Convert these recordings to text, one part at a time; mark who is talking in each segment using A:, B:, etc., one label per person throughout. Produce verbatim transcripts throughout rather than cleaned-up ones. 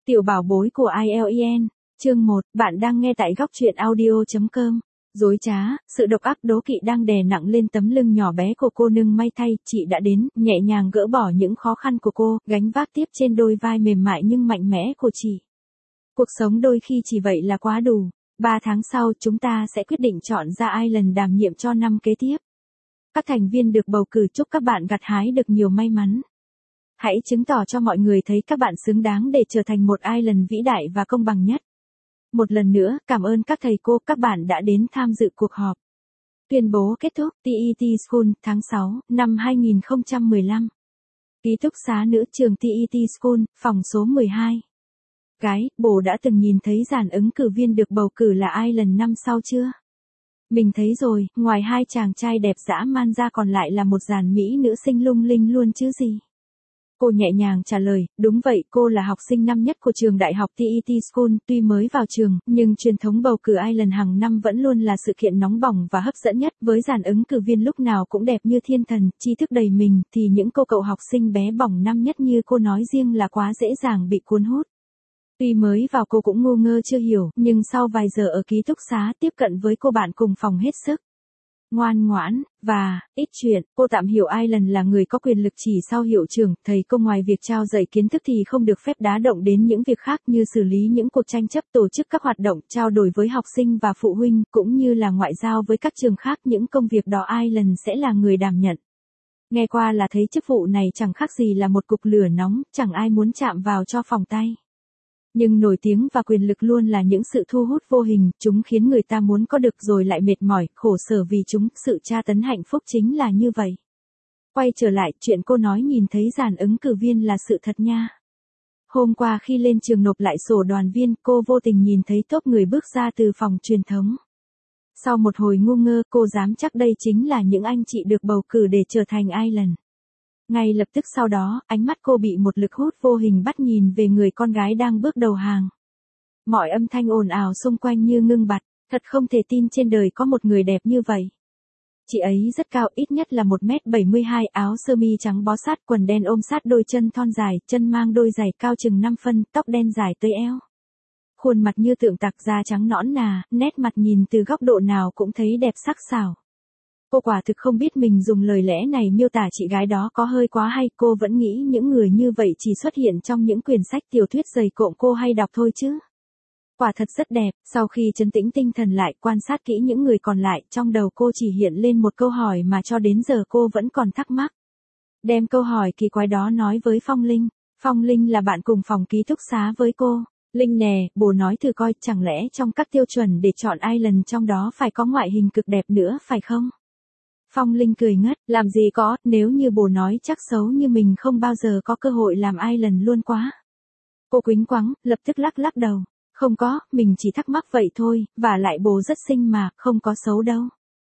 A: Tiểu bảo bối của i e lờ en, chương một, bạn đang nghe tại góc truyện audio.com. Dối trá, sự độc ác đố kỵ đang đè nặng lên tấm lưng nhỏ bé của cô nương. May thay, chị đã đến, nhẹ nhàng gỡ bỏ những khó khăn của cô, gánh vác tiếp trên đôi vai mềm mại nhưng mạnh mẽ của chị. Cuộc sống đôi khi chỉ vậy là quá đủ. Ba tháng sau, chúng ta sẽ quyết định chọn ra Island đảm nhiệm cho năm kế tiếp. Các thành viên được bầu cử, chúc các bạn gặt hái được nhiều may mắn. Hãy chứng tỏ cho mọi người thấy các bạn xứng đáng để trở thành một Island vĩ đại và công bằng nhất. Một lần nữa, cảm ơn các thầy cô, các bạn đã đến tham dự cuộc họp. Tuyên bố kết thúc tê e tê School, tháng sáu, năm hai nghìn không trăm mười lăm. Ký túc xá nữ trường tê e tê School, phòng số mười hai. Gái, bồ đã từng nhìn thấy dàn ứng cử viên được bầu cử là Island năm sau chưa? Mình thấy rồi, ngoài hai chàng trai đẹp dã man ra còn lại là một dàn mỹ nữ xinh lung linh luôn chứ gì. Cô nhẹ nhàng trả lời, đúng vậy, cô là học sinh năm nhất của trường đại học tê e tê School, tuy mới vào trường, nhưng truyền thống bầu cử Island hàng năm vẫn luôn là sự kiện nóng bỏng và hấp dẫn nhất, với dàn ứng cử viên lúc nào cũng đẹp như thiên thần, tri thức đầy mình, thì những cô cậu học sinh bé bỏng năm nhất như cô nói riêng là quá dễ dàng bị cuốn hút. Tuy mới vào cô cũng ngu ngơ chưa hiểu, nhưng sau vài giờ ở ký túc xá tiếp cận với cô bạn cùng phòng hết sức ngoan ngoãn, và, ít chuyện, cô tạm hiểu Island là người có quyền lực chỉ sau hiệu trưởng, thầy cô ngoài việc trao dạy kiến thức thì không được phép đá động đến những việc khác như xử lý những cuộc tranh chấp, tổ chức các hoạt động, trao đổi với học sinh và phụ huynh, cũng như là ngoại giao với các trường khác, những công việc đó Island sẽ là người đảm nhận. Nghe qua là thấy chức vụ này chẳng khác gì là một cục lửa nóng, chẳng ai muốn chạm vào cho phỏng tay. Nhưng nổi tiếng và quyền lực luôn là những sự thu hút vô hình, chúng khiến người ta muốn có được rồi lại mệt mỏi, khổ sở vì chúng, sự tra tấn hạnh phúc chính là như vậy. Quay trở lại, chuyện cô nói nhìn thấy dàn ứng cử viên là sự thật nha. Hôm qua khi lên trường nộp lại sổ đoàn viên, cô vô tình nhìn thấy tốp người bước ra từ phòng truyền thống. Sau một hồi ngu ngơ, cô dám chắc đây chính là những anh chị được bầu cử để trở thành Island. Ngay lập tức sau đó, ánh mắt cô bị một lực hút vô hình bắt nhìn về người con gái đang bước đầu hàng. Mọi âm thanh ồn ào xung quanh như ngưng bặt, thật không thể tin trên đời có một người đẹp như vậy. Chị ấy rất cao, ít nhất là một mét bảy mươi hai, áo sơ mi trắng bó sát, quần đen ôm sát đôi chân thon dài, chân mang đôi giày cao chừng năm phân, tóc đen dài tới eo. Khuôn mặt như tượng tạc, da trắng nõn nà, nét mặt nhìn từ góc độ nào cũng thấy đẹp sắc sảo. Cô quả thực không biết mình dùng lời lẽ này miêu tả chị gái đó có hơi quá hay, cô vẫn nghĩ những người như vậy chỉ xuất hiện trong những quyển sách tiểu thuyết dày cộm cô hay đọc thôi chứ. Quả thật rất đẹp, sau khi trấn tĩnh tinh thần lại, quan sát kỹ những người còn lại, trong đầu cô chỉ hiện lên một câu hỏi mà cho đến giờ cô vẫn còn thắc mắc. Đem câu hỏi kỳ quái đó nói với Phong Linh. Phong Linh là bạn cùng phòng ký túc xá với cô. Linh nè, bồ nói thử coi, chẳng lẽ trong các tiêu chuẩn để chọn Island trong đó phải có ngoại hình cực đẹp nữa phải không? Phong Linh cười ngất, làm gì có, nếu như bồ nói chắc xấu như mình không bao giờ có cơ hội làm Island luôn quá. Cô quýnh quáng, lập tức lắc lắc đầu. Không có, mình chỉ thắc mắc vậy thôi, và lại bồ rất xinh mà, không có xấu đâu.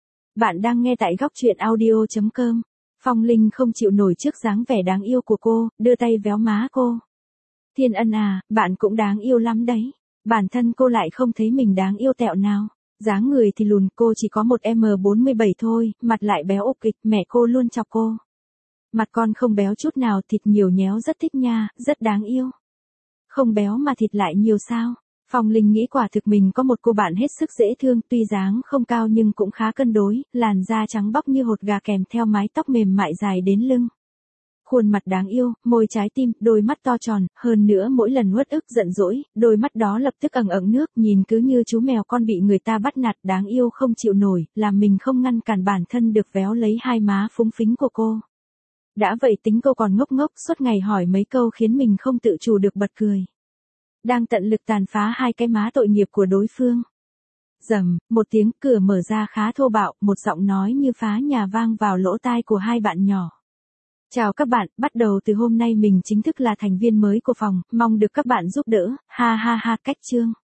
A: Bạn đang nghe tại góc truyện audio.com. Phong Linh không chịu nổi trước dáng vẻ đáng yêu của cô, đưa tay véo má cô. Thiên Ân à, bạn cũng đáng yêu lắm đấy. Bản thân cô lại không thấy mình đáng yêu tẹo nào. Dáng người thì lùn, cô chỉ có một mét bốn mươi bảy thôi, mặt lại béo ục kịch, mẹ cô luôn chọc cô. Mặt con không béo chút nào, thịt nhiều nhéo rất thích nha, rất đáng yêu. Không béo mà thịt lại nhiều sao? Phong Linh nghĩ quả thực mình có một cô bạn hết sức dễ thương, tuy dáng không cao nhưng cũng khá cân đối, làn da trắng bóc như hột gà kèm theo mái tóc mềm mại dài đến lưng. Khuôn mặt đáng yêu, môi trái tim, đôi mắt to tròn, hơn nữa mỗi lần uất ức giận dỗi, đôi mắt đó lập tức ẩn ẩn nước, nhìn cứ như chú mèo con bị người ta bắt nạt, đáng yêu không chịu nổi, làm mình không ngăn cản bản thân được véo lấy hai má phúng phính của cô. Đã vậy tính cô còn ngốc ngốc, suốt ngày hỏi mấy câu khiến mình không tự chủ được bật cười. Đang tận lực tàn phá hai cái má tội nghiệp của đối phương. Rầm, một tiếng cửa mở ra khá thô bạo, một giọng nói như phá nhà vang vào lỗ tai của hai bạn nhỏ. Chào các bạn, bắt đầu từ hôm nay mình chính thức là thành viên mới của phòng, mong được các bạn giúp đỡ, ha ha ha, cách chương.